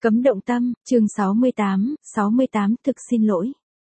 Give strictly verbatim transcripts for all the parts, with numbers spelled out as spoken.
Cấm động tâm, chương sáu mươi tám, sáu mươi tám thực xin lỗi.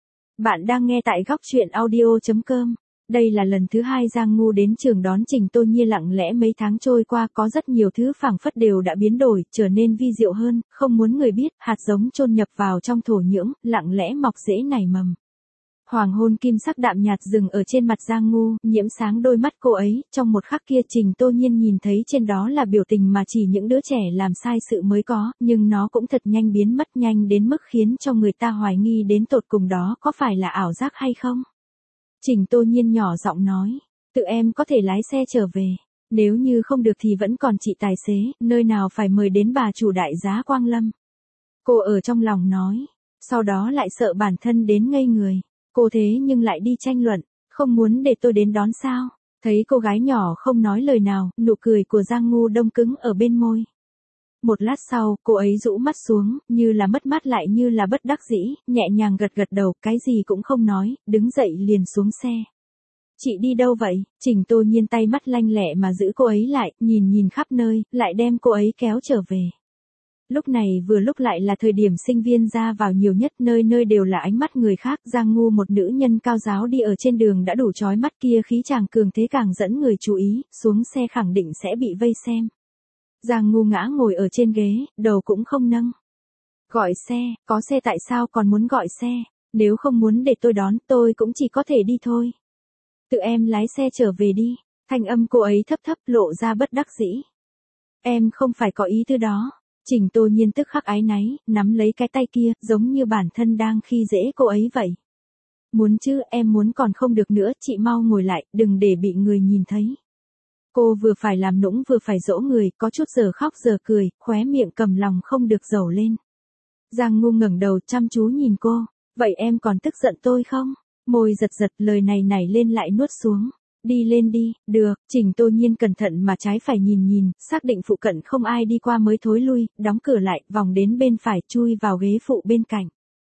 Bạn đang nghe tại góc truyện audio.com. Đây là lần thứ hai Giang Ngu đến trường đón Trình Tô Nhiên. Lặng lẽ mấy tháng trôi qua, có rất nhiều thứ phảng phất đều đã biến đổi, trở nên vi diệu hơn, không muốn người biết, hạt giống chôn nhập vào trong thổ nhưỡng, lặng lẽ mọc rễ nảy mầm. Hoàng hôn kim sắc đạm nhạt dừng ở trên mặt Giang Ngu, nhiễm sáng đôi mắt cô ấy, trong một khắc kia Trình Tô Nhiên nhìn thấy trên đó là biểu tình mà chỉ những đứa trẻ làm sai sự mới có, nhưng nó cũng thật nhanh biến mất, nhanh đến mức khiến cho người ta hoài nghi đến tột cùng đó có phải là ảo giác hay không. Trình Tô Nhiên nhỏ giọng nói, tự em có thể lái xe trở về, nếu như không được thì vẫn còn chị tài xế, nơi nào phải mời đến bà chủ đại giá Quang Lâm. Cô ở trong lòng nói, sau đó lại sợ bản thân đến ngây người. Cô thế nhưng lại đi tranh luận, không muốn để tôi đến đón sao? Thấy cô gái nhỏ không nói lời nào, nụ cười của Giang Ngu đông cứng ở bên môi. Một lát sau, cô ấy rũ mắt xuống, như là mất mát lại như là bất đắc dĩ, nhẹ nhàng gật gật đầu, cái gì cũng không nói, đứng dậy liền xuống xe. Chị đi đâu vậy? Trình Tô Nhiên tay mắt lanh lẹ mà giữ cô ấy lại, nhìn nhìn khắp nơi, lại đem cô ấy kéo trở về. Lúc này vừa lúc lại là thời điểm sinh viên ra vào nhiều nhất, nơi nơi đều là ánh mắt người khác. Giang Ngu, một nữ nhân cao giáo đi ở trên đường đã đủ chói mắt, kia khí chàng cường thế càng dẫn người chú ý, xuống xe khẳng định sẽ bị vây xem. Giang Ngu ngã ngồi ở trên ghế, đầu cũng không nâng. Gọi xe, có xe tại sao còn muốn gọi xe, nếu không muốn để tôi đón tôi cũng chỉ có thể đi thôi. Tự em lái xe trở về đi, thanh âm cô ấy thấp thấp lộ ra bất đắc dĩ. Em không phải có ý tư đó. Trình Tô Nhiên tức khắc áy náy, nắm lấy cái tay kia, giống như bản thân đang khi dễ cô ấy vậy. Muốn chứ, em muốn còn không được nữa, chị mau ngồi lại, đừng để bị người nhìn thấy. Cô vừa phải làm nũng vừa phải dỗ người, có chút giờ khóc giờ cười, khóe miệng cầm lòng không được dầu lên. Giang Ngu ngẩng đầu chăm chú nhìn cô, vậy em còn tức giận tôi không? Môi giật giật, lời này nảy lên lại nuốt xuống. Đi lên đi, được. Trình Tô Nhiên cẩn thận mà trái phải nhìn nhìn, xác định phụ cận không ai đi qua mới thối lui, đóng cửa lại, vòng đến bên phải, chui vào ghế phụ bên cạnh.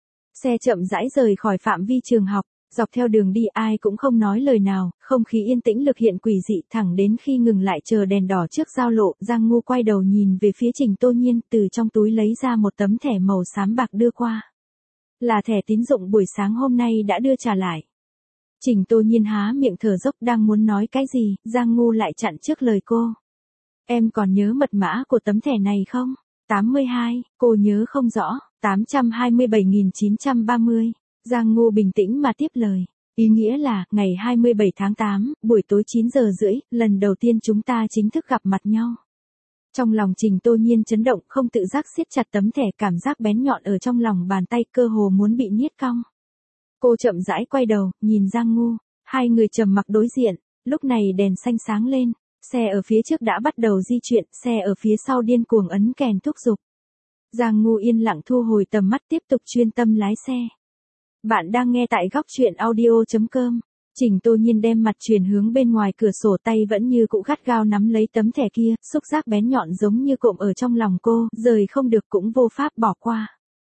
Xe chậm rãi rời khỏi phạm vi trường học, dọc theo đường đi ai cũng không nói lời nào, không khí yên tĩnh lực hiện quỷ dị, thẳng đến khi ngừng lại chờ đèn đỏ trước giao lộ. Giang Ngu quay đầu nhìn về phía Trình Tô Nhiên, từ trong túi lấy ra một tấm thẻ màu xám bạc đưa qua. Là thẻ tín dụng buổi sáng hôm nay đã đưa trả lại. Trình Tô Nhiên há miệng thở dốc, đang muốn nói cái gì, Giang Ngu lại chặn trước lời cô. Em còn nhớ mật mã của tấm thẻ này không? tám mươi hai, cô nhớ không rõ, tám trăm hai mươi bảy nghìn chín trăm ba mươi. Giang Ngu bình tĩnh mà tiếp lời. Ý nghĩa là, ngày hai mươi bảy tháng tám, buổi tối chín giờ rưỡi, lần đầu tiên chúng ta chính thức gặp mặt nhau. Trong lòng Trình Tô Nhiên chấn động, không tự giác siết chặt tấm thẻ, cảm giác bén nhọn ở trong lòng bàn tay, cơ hồ muốn bị niết cong. Cô chậm rãi quay đầu, nhìn Giang Ngu, hai người trầm mặc đối diện, lúc này đèn xanh sáng lên, xe ở phía trước đã bắt đầu di chuyển, xe ở phía sau điên cuồng ấn kèn thúc giục. Giang Ngu yên lặng thu hồi tầm mắt, tiếp tục chuyên tâm lái xe. Bạn đang nghe tại góc truyện audio.com. Trình Tô Nhiên đem mặt chuyển hướng bên ngoài cửa sổ, tay vẫn như cũ gắt gao nắm lấy tấm thẻ kia, xúc giác bén nhọn giống như cộm ở trong lòng cô, rời không được cũng vô pháp bỏ qua.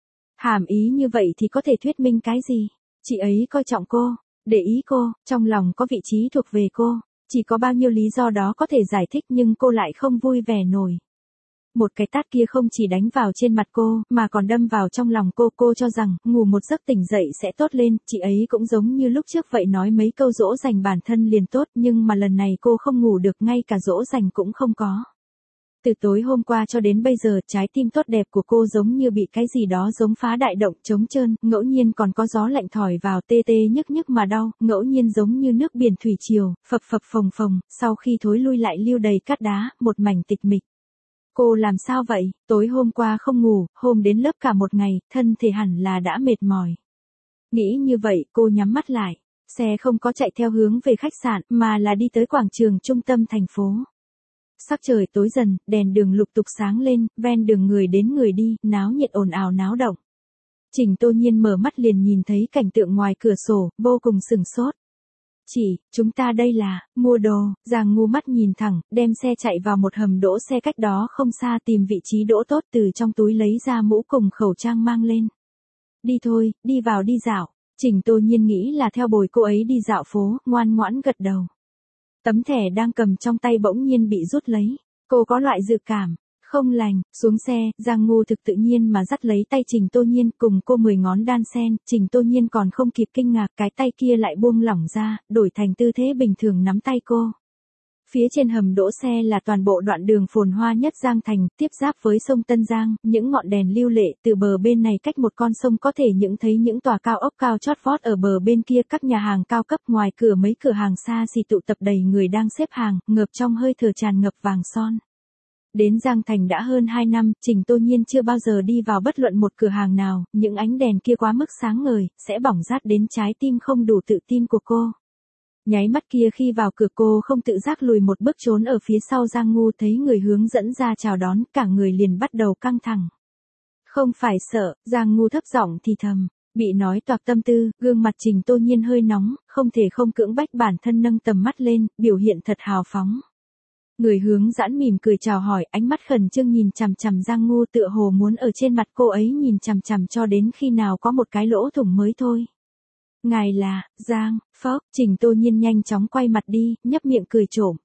Hàm ý như vậy thì có thể thuyết minh cái gì? Chị ấy coi trọng cô, để ý cô, trong lòng có vị trí thuộc về cô, chỉ có bao nhiêu lý do đó có thể giải thích, nhưng cô lại không vui vẻ nổi. Một cái tát kia không chỉ đánh vào trên mặt cô, mà còn đâm vào trong lòng cô. Cô cho rằng, ngủ một giấc tỉnh dậy sẽ tốt lên, chị ấy cũng giống như lúc trước vậy, nói mấy câu dỗ dành bản thân liền tốt, nhưng mà lần này cô không ngủ được, ngay cả dỗ dành cũng không có. Từ tối hôm qua cho đến bây giờ, trái tim tốt đẹp của cô giống như bị cái gì đó giống phá đại động, trống trơn, ngẫu nhiên còn có gió lạnh thổi vào, tê tê nhức nhức mà đau, ngẫu nhiên giống như nước biển thủy triều, phập phập phồng phồng, sau khi thối lui lại lưu đầy cát đá, một mảnh tịch mịch. Cô làm sao vậy? Tối hôm qua không ngủ, hôm đến lớp cả một ngày, thân thể hẳn là đã mệt mỏi. Nghĩ như vậy, cô nhắm mắt lại. Xe không có chạy theo hướng về khách sạn, mà là đi tới quảng trường trung tâm thành phố. Sắc trời tối dần, đèn đường lục tục sáng lên, ven đường người đến người đi, náo nhiệt ồn ào náo động. Trình Tô Nhiên mở mắt liền nhìn thấy cảnh tượng ngoài cửa sổ, vô cùng sửng sốt. Chị, chúng ta đây là, mua đồ. Giang Ngu mắt nhìn thẳng, đem xe chạy vào một hầm đỗ xe cách đó không xa, tìm vị trí đỗ tốt, từ trong túi lấy ra mũ cùng khẩu trang mang lên. Đi thôi, đi vào đi dạo. Trình Tô Nhiên nghĩ là theo bồi cô ấy đi dạo phố, ngoan ngoãn gật đầu. Tấm thẻ đang cầm trong tay bỗng nhiên bị rút lấy. Cô có loại dự cảm, Không lành, xuống xe, Giang Ngu thực tự nhiên mà dắt lấy tay Trình Tô Nhiên cùng cô mười ngón đan sen, Trình Tô Nhiên còn không kịp kinh ngạc cái tay kia lại buông lỏng ra, đổi thành tư thế bình thường nắm tay cô. Phía trên hầm đỗ xe là toàn bộ đoạn đường phồn hoa nhất Giang Thành, tiếp giáp với sông Tân Giang, những ngọn đèn lưu lệ từ bờ bên này cách một con sông có thể những thấy những tòa cao ốc cao chót vót ở bờ bên kia, các nhà hàng cao cấp, ngoài cửa mấy cửa hàng xa xỉ tụ tập đầy người đang xếp hàng, ngập trong hơi thở tràn ngập vàng son. Đến Giang Thành đã hơn hai năm, Trình Tô Nhiên chưa bao giờ đi vào bất luận một cửa hàng nào, những ánh đèn kia quá mức sáng ngời, sẽ bỏng rát đến trái tim không đủ tự tin của cô. Nháy mắt kia khi vào cửa cô không tự giác lùi một bước trốn ở phía sau Giang Ngu, thấy người hướng dẫn ra chào đón, cả người liền bắt đầu căng thẳng. Không phải sợ, Giang Ngu thấp giọng thì thầm, bị nói toạc tâm tư, gương mặt Trình Tô Nhiên hơi nóng, không thể không cưỡng bách bản thân nâng tầm mắt lên, biểu hiện thật hào phóng. Người hướng dẫn mỉm cười chào hỏi, ánh mắt khẩn trương nhìn chằm chằm Giang Ngu, tựa hồ muốn ở trên mặt cô ấy nhìn chằm chằm cho đến khi nào có một cái lỗ thủng mới thôi. Ngài là, Giang, Phốc, Trình Tô Nhiên nhanh chóng quay mặt đi, nhấp miệng cười trộm.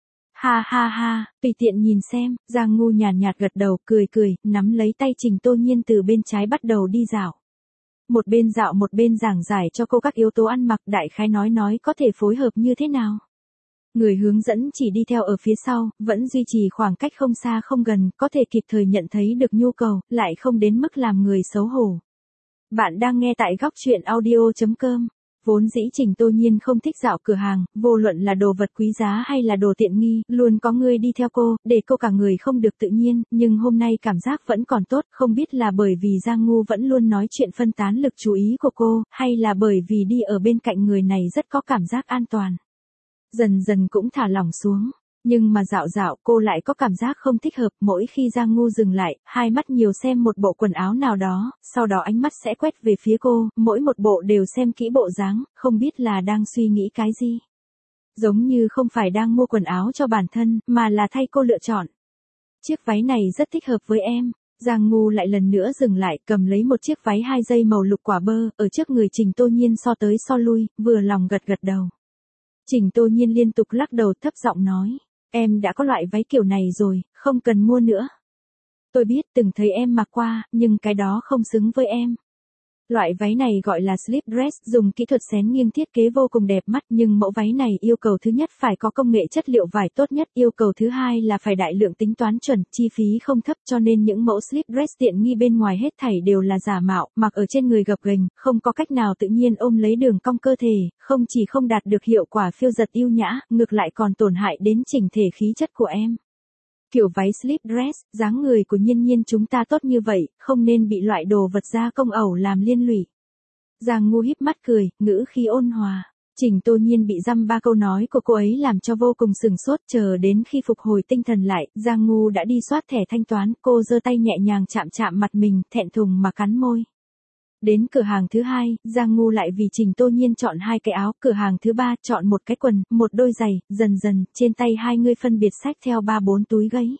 Ha ha ha, tùy tiện nhìn xem, Giang Ngu nhàn nhạt gật đầu, cười cười, nắm lấy tay Trình Tô Nhiên từ bên trái bắt đầu đi dạo. Một bên dạo một bên giảng giải cho cô các yếu tố ăn mặc, đại khái nói nói có thể phối hợp như thế nào. Người hướng dẫn chỉ đi theo ở phía sau, vẫn duy trì khoảng cách không xa không gần, có thể kịp thời nhận thấy được nhu cầu, lại không đến mức làm người xấu hổ. Bạn đang nghe tại góc truyện audio chấm com. Vốn dĩ Trình Tô Nhiên không thích dạo cửa hàng, vô luận là đồ vật quý giá hay là đồ tiện nghi, luôn có người đi theo cô, để cô cả người không được tự nhiên, nhưng hôm nay cảm giác vẫn còn tốt, không biết là bởi vì Giang Ngu vẫn luôn nói chuyện phân tán lực chú ý của cô, hay là bởi vì đi ở bên cạnh người này rất có cảm giác an toàn. Dần dần cũng thả lỏng xuống. Nhưng mà dạo dạo cô lại có cảm giác không thích hợp, mỗi khi Giang Ngu dừng lại, hai mắt nhiều xem một bộ quần áo nào đó, sau đó ánh mắt sẽ quét về phía cô, mỗi một bộ đều xem kỹ bộ dáng, không biết là đang suy nghĩ cái gì. Giống như không phải đang mua quần áo cho bản thân, mà là thay cô lựa chọn. Chiếc váy này rất thích hợp với em. Giang Ngu lại lần nữa dừng lại, cầm lấy một chiếc váy hai dây màu lục quả bơ, ở trước người Trình Tô Nhiên so tới so lui, vừa lòng gật gật đầu. Trình Tô Nhiên liên tục lắc đầu thấp giọng nói. Em đã có loại váy kiểu này rồi, không cần mua nữa. Tôi biết từng thấy em mặc qua, nhưng cái đó không xứng với em. Loại váy này gọi là slip dress, dùng kỹ thuật xén nghiêng thiết kế vô cùng đẹp mắt, nhưng mẫu váy này yêu cầu thứ nhất phải có công nghệ chất liệu vải tốt nhất, yêu cầu thứ hai là phải đại lượng tính toán chuẩn, chi phí không thấp, cho nên những mẫu slip dress tiện nghi bên ngoài hết thảy đều là giả mạo, mặc ở trên người gập ghềnh, không có cách nào tự nhiên ôm lấy đường cong cơ thể, không chỉ không đạt được hiệu quả phiêu giật yêu nhã, ngược lại còn tổn hại đến chỉnh thể khí chất của em. Kiểu váy slip dress, dáng người của Nhiên Nhiên chúng ta tốt như vậy, không nên bị loại đồ vật gia công ẩu làm liên lụy. Giang Ngu híp mắt cười, ngữ khí ôn hòa. Trình Tô Nhiên bị dăm ba câu nói của cô ấy làm cho vô cùng sừng sốt, chờ đến khi phục hồi tinh thần lại, Giang Ngu đã đi soát thẻ thanh toán, cô giơ tay nhẹ nhàng chạm chạm mặt mình, thẹn thùng mà cắn môi. Đến cửa hàng thứ hai, Giang Ngu lại vì Trình Tô Nhiên chọn hai cái áo, cửa hàng thứ ba chọn một cái quần, một đôi giày, dần dần, trên tay hai người phân biệt xách theo ba bốn túi gáy.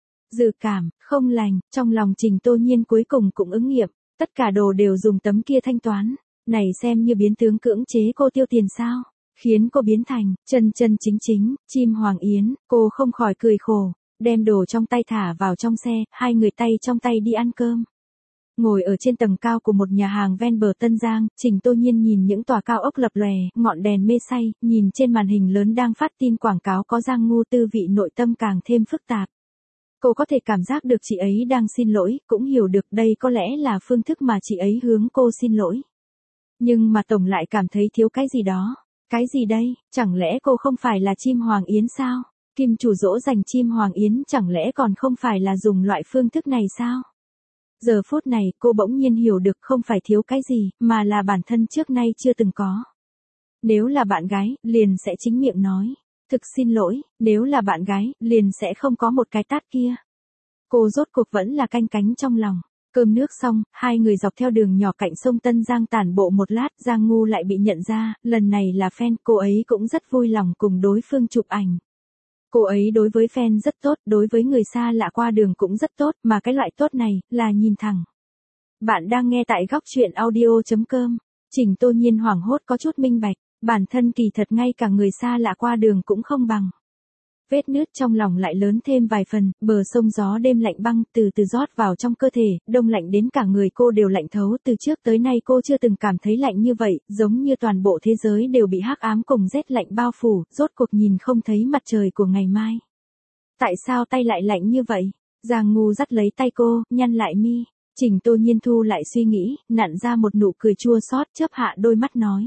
Dự cảm, không lành, trong lòng Trình Tô Nhiên cuối cùng cũng ứng nghiệm, tất cả đồ đều dùng tấm kia thanh toán, này xem như biến tướng cưỡng chế cô tiêu tiền sao, khiến cô biến thành, chân chân chính chính, chim hoàng yến, cô không khỏi cười khổ, đem đồ trong tay thả vào trong xe, hai người tay trong tay đi ăn cơm. Ngồi ở trên tầng cao của một nhà hàng ven bờ Tân Giang, Trình Tô Nhiên nhìn những tòa cao ốc lập lòe, ngọn đèn mê say, nhìn trên màn hình lớn đang phát tin quảng cáo có Giang Ngu, tư vị nội tâm càng thêm phức tạp. Cô có thể cảm giác được chị ấy đang xin lỗi, cũng hiểu được đây có lẽ là phương thức mà chị ấy hướng cô xin lỗi. Nhưng mà tổng lại cảm thấy thiếu cái gì đó. Cái gì đây, chẳng lẽ cô không phải là chim hoàng yến sao? Kim chủ dỗ dành chim hoàng yến chẳng lẽ còn không phải là dùng loại phương thức này sao? Giờ phút này, cô bỗng nhiên hiểu được không phải thiếu cái gì, mà là bản thân trước nay chưa từng có. Nếu là bạn gái, liền sẽ chính miệng nói. Thực xin lỗi, nếu là bạn gái, liền sẽ không có một cái tát kia. Cô rốt cuộc vẫn là canh cánh trong lòng. Cơm nước xong, hai người dọc theo đường nhỏ cạnh sông Tân Giang tản bộ một lát, Giang Ngu lại bị nhận ra, lần này là fan, cô ấy cũng rất vui lòng cùng đối phương chụp ảnh. Cô ấy đối với fan rất tốt, đối với người xa lạ qua đường cũng rất tốt, mà cái loại tốt này, là nhìn thẳng. Bạn đang nghe tại góc truyện audio chấm com. Trình Tô Nhiên hoảng hốt có chút minh bạch, bản thân kỳ thật ngay cả người xa lạ qua đường cũng không bằng. Vết nứt trong lòng lại lớn thêm vài phần, bờ sông gió đêm lạnh băng từ từ rót vào trong cơ thể, đông lạnh đến cả người cô đều lạnh thấu, từ trước tới nay cô chưa từng cảm thấy lạnh như vậy, giống như toàn bộ thế giới đều bị hắc ám cùng rét lạnh bao phủ, rốt cuộc nhìn không thấy mặt trời của ngày mai. Tại sao tay lại lạnh như vậy? Giang Ngu dắt lấy tay cô, nhăn lại mi. Trình Tô Nhiên thu lại suy nghĩ, nặn ra một nụ cười chua xót, chớp hạ đôi mắt nói.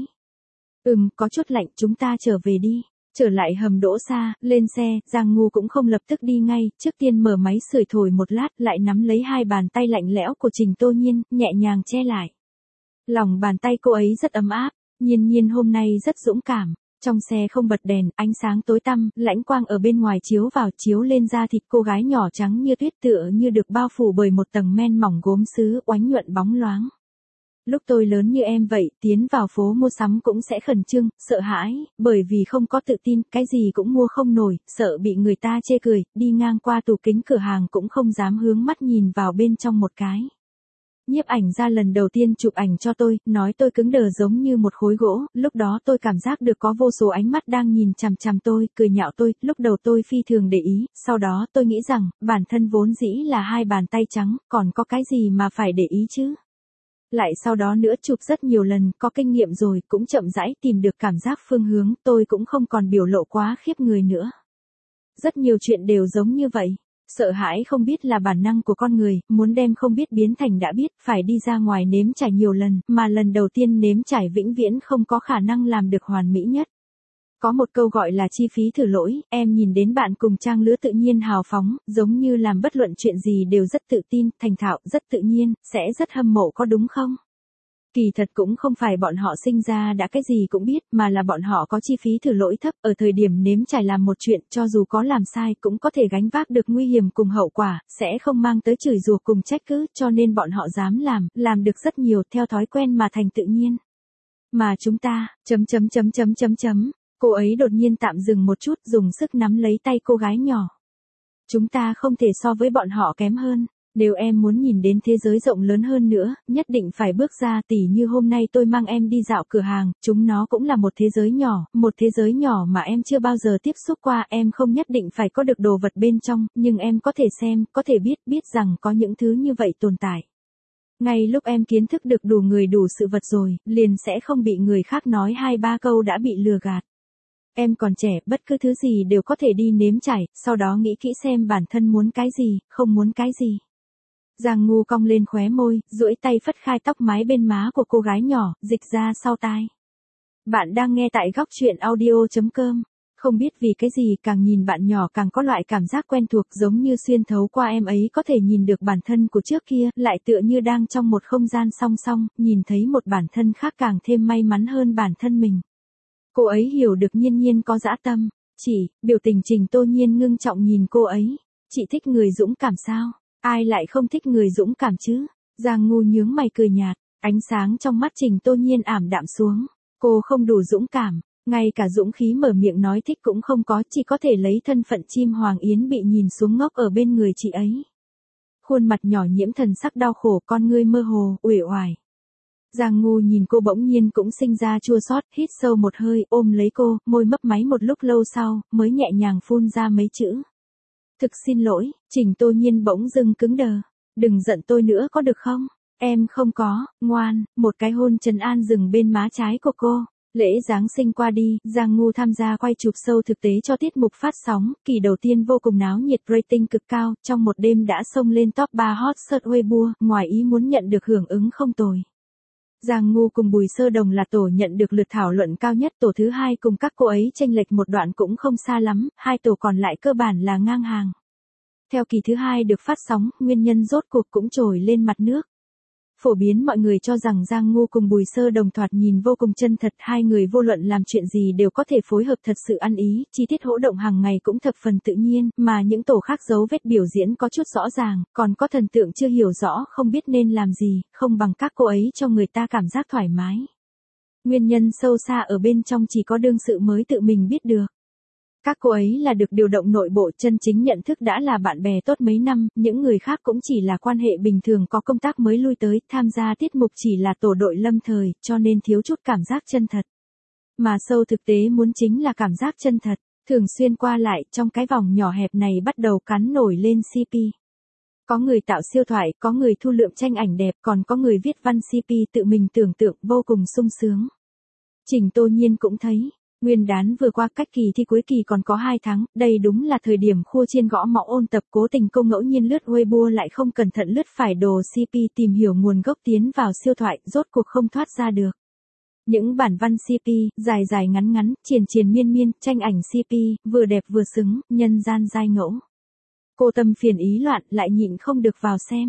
Ừm, có chút lạnh, chúng ta trở về đi. Trở lại hầm đỗ xa, lên xe, Giang Ngu cũng không lập tức đi ngay, trước tiên mở máy sưởi thổi một lát, lại nắm lấy hai bàn tay lạnh lẽo của Trình Tô Nhiên, nhẹ nhàng che lại. Lòng bàn tay cô ấy rất ấm áp, Nhiên Nhiên hôm nay rất dũng cảm. Trong xe không bật đèn, ánh sáng tối tăm, lãnh quang ở bên ngoài chiếu vào, chiếu lên da thịt cô gái nhỏ trắng như tuyết, tựa như được bao phủ bởi một tầng men mỏng gốm sứ, oánh nhuận bóng loáng. Lúc tôi lớn như em vậy, tiến vào phố mua sắm cũng sẽ khẩn trương, sợ hãi, bởi vì không có tự tin, cái gì cũng mua không nổi, sợ bị người ta chê cười, đi ngang qua tủ kính cửa hàng cũng không dám hướng mắt nhìn vào bên trong một cái. Nhiếp ảnh ra lần đầu tiên chụp ảnh cho tôi, nói tôi cứng đờ giống như một khối gỗ, lúc đó tôi cảm giác được có vô số ánh mắt đang nhìn chằm chằm tôi, cười nhạo tôi, lúc đầu tôi phi thường để ý, sau đó tôi nghĩ rằng, bản thân vốn dĩ là hai bàn tay trắng, còn có cái gì mà phải để ý chứ. Lại sau đó nữa chụp rất nhiều lần, có kinh nghiệm rồi, cũng chậm rãi tìm được cảm giác phương hướng, tôi cũng không còn biểu lộ quá khiếp người nữa. Rất nhiều chuyện đều giống như vậy. Sợ hãi không biết là bản năng của con người, muốn đem không biết biến thành đã biết, phải đi ra ngoài nếm trải nhiều lần, mà lần đầu tiên nếm trải vĩnh viễn không có khả năng làm được hoàn mỹ nhất. Có một câu gọi là chi phí thử lỗi, em nhìn đến bạn cùng trang lứa tự nhiên hào phóng, giống như làm bất luận chuyện gì đều rất tự tin, thành thạo, rất tự nhiên, sẽ rất hâm mộ có đúng không? Kỳ thật cũng không phải bọn họ sinh ra đã cái gì cũng biết, mà là bọn họ có chi phí thử lỗi thấp, ở thời điểm nếm trải làm một chuyện, cho dù có làm sai cũng có thể gánh vác được nguy hiểm cùng hậu quả, sẽ không mang tới chửi rủa cùng trách cứ, cho nên bọn họ dám làm, làm được rất nhiều, theo thói quen mà thành tự nhiên. Mà chúng ta, chấm chấm chấm chấm chấm chấm, cô ấy đột nhiên tạm dừng một chút, dùng sức nắm lấy tay cô gái nhỏ. Chúng ta không thể so với bọn họ kém hơn. Nếu em muốn nhìn đến thế giới rộng lớn hơn nữa, nhất định phải bước ra, tỉ như hôm nay tôi mang em đi dạo cửa hàng, chúng nó cũng là một thế giới nhỏ, một thế giới nhỏ mà em chưa bao giờ tiếp xúc qua, em không nhất định phải có được đồ vật bên trong, nhưng em có thể xem, có thể biết, biết rằng có những thứ như vậy tồn tại. Ngay lúc em kiến thức được đủ người đủ sự vật rồi, liền sẽ không bị người khác nói hai ba câu đã bị lừa gạt. Em còn trẻ, bất cứ thứ gì đều có thể đi nếm trải, sau đó nghĩ kỹ xem bản thân muốn cái gì, không muốn cái gì. Giang Ngu cong lên khóe môi, duỗi tay phất khai tóc mái bên má của cô gái nhỏ, dịch ra sau tai. Bạn đang nghe tại góc truyện audio chấm com. Không biết vì cái gì càng nhìn bạn nhỏ càng có loại cảm giác quen thuộc, giống như xuyên thấu qua em ấy có thể nhìn được bản thân của trước kia, lại tựa như đang trong một không gian song song, nhìn thấy một bản thân khác càng thêm may mắn hơn bản thân mình. Cô ấy hiểu được Nhiên Nhiên có dã tâm. Chỉ, biểu tình Trình Tô Nhiên ngưng trọng nhìn cô ấy. Chị thích người dũng cảm sao? Ai lại không thích người dũng cảm chứ? Giang Ngu nhướng mày cười nhạt, ánh sáng trong mắt Trình Tô Nhiên ảm đạm xuống. Cô không đủ dũng cảm, ngay cả dũng khí mở miệng nói thích cũng không có, chỉ có thể lấy thân phận chim hoàng yến bị nhìn xuống ngốc ở bên người chị ấy. Khuôn mặt nhỏ nhiễm thần sắc đau khổ, con ngươi mơ hồ, uể oải. Giang Ngu nhìn cô bỗng nhiên cũng sinh ra chua xót, hít sâu một hơi, ôm lấy cô, môi mấp máy một lúc lâu sau, mới nhẹ nhàng phun ra mấy chữ. Thực xin lỗi. Trình Tô Nhiên bỗng dưng cứng đờ. Đừng giận tôi nữa có được không? Em không có, ngoan, một cái hôn trấn an dừng bên má trái của cô. Lễ Giáng sinh qua đi, Giang Ngu tham gia quay chụp show thực tế cho tiết mục phát sóng, kỳ đầu tiên vô cùng náo nhiệt, rating cực cao, trong một đêm đã xông lên top ba hot search Weibo, ngoài ý muốn nhận được hưởng ứng không tồi. Giang Ngu cùng Bùi Sơ Đồng là tổ nhận được lượt thảo luận cao nhất, tổ thứ hai cùng các cô ấy chênh lệch một đoạn cũng không xa lắm, hai tổ còn lại cơ bản là ngang hàng. Theo kỳ thứ hai được phát sóng, nguyên nhân rốt cuộc cũng trồi lên mặt nước. Phổ biến mọi người cho rằng Giang Ngu cùng Bùi Sơ Đồng thoạt nhìn vô cùng chân thật, hai người vô luận làm chuyện gì đều có thể phối hợp thật sự ăn ý, chi tiết hỗ động hàng ngày cũng thập phần tự nhiên, mà những tổ khác dấu vết biểu diễn có chút rõ ràng, còn có thần tượng chưa hiểu rõ không biết nên làm gì, không bằng các cô ấy cho người ta cảm giác thoải mái. Nguyên nhân sâu xa ở bên trong chỉ có đương sự mới tự mình biết được. Các cô ấy là được điều động nội bộ, chân chính nhận thức đã là bạn bè tốt mấy năm, những người khác cũng chỉ là quan hệ bình thường có công tác mới lui tới, tham gia tiết mục chỉ là tổ đội lâm thời, cho nên thiếu chút cảm giác chân thật. Mà show thực tế muốn chính là cảm giác chân thật. Thường xuyên qua lại trong cái vòng nhỏ hẹp này bắt đầu cắn nổi lên xê pê. Có người tạo siêu thoại, có người thu lượm tranh ảnh đẹp, còn có người viết văn xê pê tự mình tưởng tượng vô cùng sung sướng. Trình Tô Nhiên cũng thấy, nguyên đán vừa qua cách kỳ thi cuối kỳ còn có hai tháng, đây đúng là thời điểm khua chiên gõ mõ ôn tập. Cố Tình cô ngẫu nhiên lướt Weibo lại không cẩn thận lướt phải đồ xê pê, tìm hiểu nguồn gốc tiến vào siêu thoại, rốt cuộc không thoát ra được. Những bản văn xê pê, dài dài ngắn ngắn, triền triền miên miên, tranh ảnh xê pê, vừa đẹp vừa xứng, nhân gian giai ngẫu. Cô tâm phiền ý loạn, lại nhịn không được vào xem.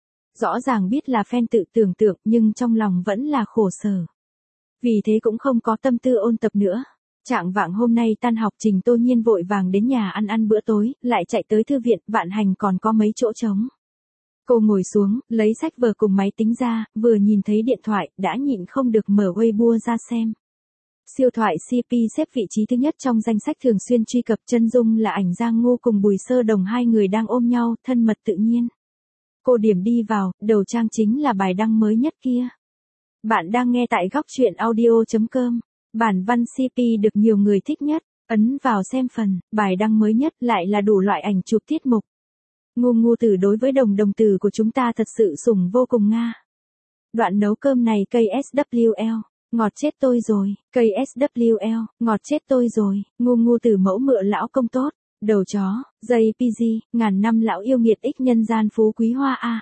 Rõ ràng biết là fan tự tưởng tượng, nhưng trong lòng vẫn là khổ sở. Vì thế cũng không có tâm tư ôn tập nữa. Trạng vạng hôm nay tan học, Trình Tô Nhiên vội vàng đến nhà ăn ăn bữa tối, lại chạy tới thư viện, Vạn Hành còn có mấy chỗ trống. Cô ngồi xuống, lấy sách vở cùng máy tính ra, vừa nhìn thấy điện thoại, đã nhịn không được mở Weibo ra xem. Siêu thoại xê pê xếp vị trí thứ nhất trong danh sách thường xuyên truy cập, chân dung là ảnh Giang Ngô cùng Bùi Sơ Đồng, hai người đang ôm nhau, thân mật tự nhiên. Cô điểm đi vào, đầu trang chính là bài đăng mới nhất kia. Bạn đang nghe tại góc truyện audio chấm com. Bản văn xê pê được nhiều người thích nhất, ấn vào xem phần, bài đăng mới nhất lại là đủ loại ảnh chụp tiết mục. Ngu ngu tử đối với đồng đồng tử của chúng ta thật sự sủng vô cùng nga. Đoạn nấu cơm này cây ét vê lờ, ngọt chết tôi rồi, cây ét vê lờ, ngọt chết tôi rồi, ngu ngu tử mẫu mựa lão công tốt, đầu chó, dây pê giê, ngàn năm lão yêu nghiệt ích nhân gian phú quý hoa a.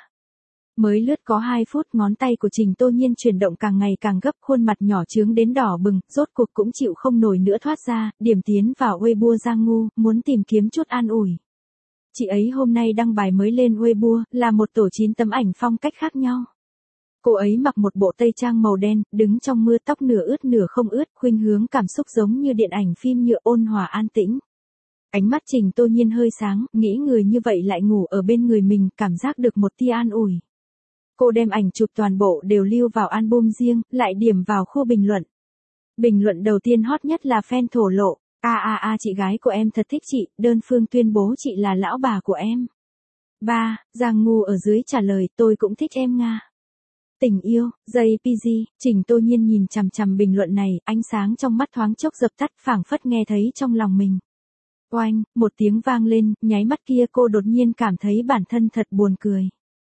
Mới lướt có hai phút, ngón tay của Trình Tô Nhiên chuyển động càng ngày càng gấp, khuôn mặt nhỏ trướng đến đỏ bừng, rốt cuộc cũng chịu không nổi nữa thoát ra, điểm tiến vào Weibo Giang Ngu, muốn tìm kiếm chút an ủi. Chị ấy hôm nay đăng bài mới lên Weibo, là một tổ chín tấm ảnh phong cách khác nhau. Cô ấy mặc một bộ tây trang màu đen, đứng trong mưa, tóc nửa ướt nửa không ướt, khuynh hướng cảm xúc giống như điện ảnh phim nhựa, ôn hòa an tĩnh. Ánh mắt Trình Tô Nhiên hơi sáng, nghĩ người như vậy lại ngủ ở bên người mình, cảm giác được một tia an ủi. Cô đem ảnh chụp toàn bộ đều lưu vào album riêng, lại điểm vào khu bình luận. Bình luận đầu tiên hot nhất là fan thổ lộ, a a a chị gái của em thật thích chị, đơn phương tuyên bố chị là lão bà của em. ba. Giang Ngu ở dưới trả lời, tôi cũng thích em nga. Tình yêu, dây pê giê, Trình Tô Nhiên nhìn chằm chằm bình luận này, ánh sáng trong mắt thoáng chốc dập tắt, phảng phất nghe thấy trong lòng mình. Oanh, một tiếng vang lên, nháy mắt kia cô đột nhiên cảm thấy bản thân thật buồn cười.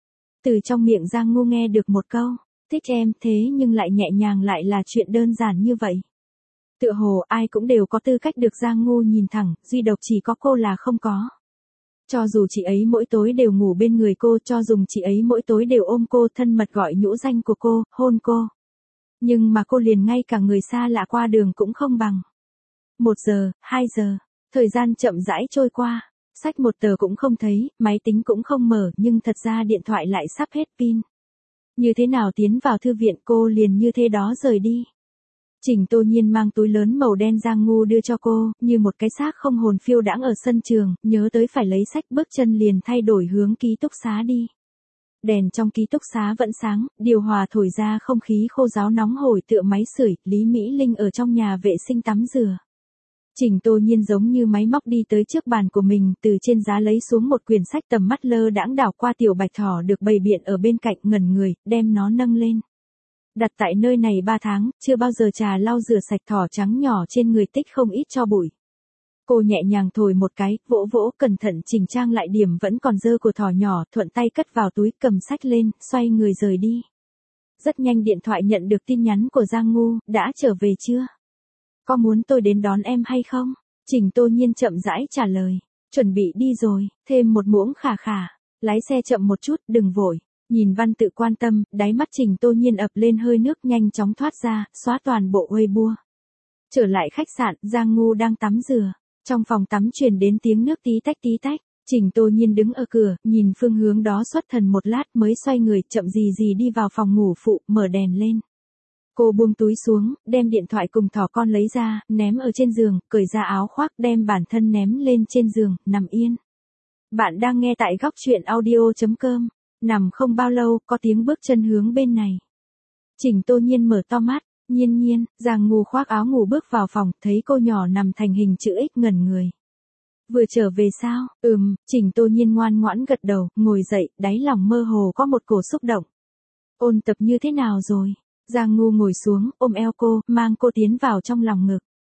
Từ trong miệng Giang Ngu nghe được một câu, thích em, thế nhưng lại nhẹ nhàng, lại là chuyện đơn giản như vậy. Tựa hồ ai cũng đều có tư cách được Giang Ngu nhìn thẳng, duy độc chỉ có cô là không có. Cho dù chị ấy mỗi tối đều ngủ bên người cô, cho dù chị ấy mỗi tối đều ôm cô, thân mật gọi nhũ danh của cô, hôn cô. Nhưng mà cô liền ngay cả người xa lạ qua đường cũng không bằng. Một giờ, hai giờ, thời gian chậm rãi trôi qua. Sách một tờ cũng không thấy, máy tính cũng không mở, nhưng thật ra điện thoại lại sắp hết pin. Như thế nào tiến vào thư viện, cô liền như thế đó rời đi. Trình Tô Nhiên mang túi lớn màu đen Giang Ngu đưa cho cô, như một cái xác không hồn phiêu đãng ở sân trường, nhớ tới phải lấy sách, bước chân liền thay đổi hướng ký túc xá đi. Đèn trong ký túc xá vẫn sáng, điều hòa thổi ra không khí khô ráo nóng hổi tựa máy sưởi, Lý Mỹ Linh ở trong nhà vệ sinh tắm rửa. Trình Tô Nhiên giống như máy móc đi tới trước bàn của mình, từ trên giá lấy xuống một quyển sách, tầm mắt lơ đãng đảo qua tiểu bạch thỏ được bày biện ở bên cạnh, ngẩn người, đem nó nâng lên. Đặt tại nơi này ba tháng, chưa bao giờ trà lau rửa sạch, thỏ trắng nhỏ trên người tích không ít tro bụi. Cô nhẹ nhàng thổi một cái, vỗ vỗ, cẩn thận chỉnh trang lại điểm vẫn còn dơ của thỏ nhỏ, thuận tay cất vào túi, cầm sách lên, xoay người rời đi. Rất nhanh điện thoại nhận được tin nhắn của Giang Ngu, đã trở về chưa? Có muốn tôi đến đón em hay không? Trình Tô Nhiên chậm rãi trả lời, chuẩn bị đi rồi, thêm một muỗng khả khả, lái xe chậm một chút, đừng vội. Nhìn văn tự quan tâm, đáy mắt Trình Tô Nhiên ập lên hơi nước, nhanh chóng thoát ra, xóa toàn bộ Weibo. Trở lại khách sạn, Giang Ngu đang tắm rửa, trong phòng tắm truyền đến tiếng nước tí tách tí tách. Trình Tô Nhiên đứng ở cửa, nhìn phương hướng đó xuất thần một lát mới xoay người, chậm gì gì đi vào phòng ngủ phụ, mở đèn lên. Cô buông túi xuống, đem điện thoại cùng thỏ con lấy ra, ném ở trên giường, cởi ra áo khoác, đem bản thân ném lên trên giường, nằm yên. Bạn đang nghe tại góc truyện audio chấm com. Nằm không bao lâu, có tiếng bước chân hướng bên này. Trình Tô Nhiên mở to mắt, Nhiên Nhiên, Giang Ngu khoác áo ngủ bước vào phòng, thấy cô nhỏ nằm thành hình chữ X, ngẩn người. Vừa trở về sao? Ừm, Trình Tô Nhiên ngoan ngoãn gật đầu, ngồi dậy, đáy lòng mơ hồ có một cổ xúc động. Ôn tập như thế nào rồi? Giang Ngu ngồi xuống, ôm eo cô, mang cô tiến vào trong lòng ngực.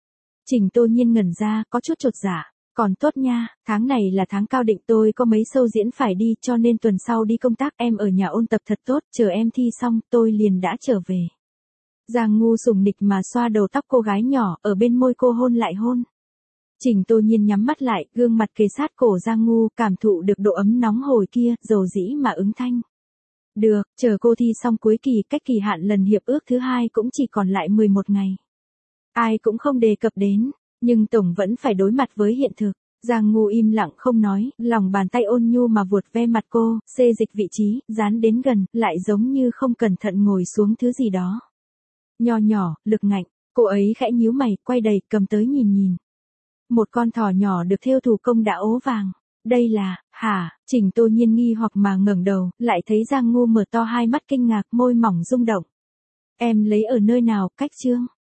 Trình Tô Nhiên ngẩn ra, có chút chột dạ. Còn tốt nha, tháng này là tháng cao định tôi có mấy show diễn phải đi cho nên tuần sau đi công tác em ở nhà ôn tập thật tốt, chờ em thi xong tôi liền đã trở về. Giang Ngu sủng nịch mà xoa đầu tóc cô gái nhỏ, ở bên môi cô hôn lại hôn. Trình Tô Nhiên nhắm mắt lại, gương mặt kề sát cổ Giang Ngu, cảm thụ được độ ấm nóng hổi kia, dầu dĩ mà ứng thanh. Được, chờ cô thi xong cuối kỳ, cách kỳ hạn lần hiệp ước thứ hai cũng chỉ còn lại mười một ngày. Ai cũng không đề cập đến, nhưng Tổng vẫn phải đối mặt với hiện thực. Giang Ngu im lặng không nói, lòng bàn tay ôn nhu mà vuột ve mặt cô, xê dịch vị trí, dán đến gần, lại giống như không cẩn thận ngồi xuống thứ gì đó. Nho nhỏ, lực ngạnh, cô ấy khẽ nhíu mày, quay đầy, cầm tới nhìn nhìn. Một con thỏ nhỏ được thêu thủ công đã ố vàng. Đây là, hả, Trình Tô Nhiên nghi hoặc mà ngẩng đầu, lại thấy Giang Ngu mở to hai mắt kinh ngạc, môi mỏng rung động. Em lấy ở nơi nào, cách Trương?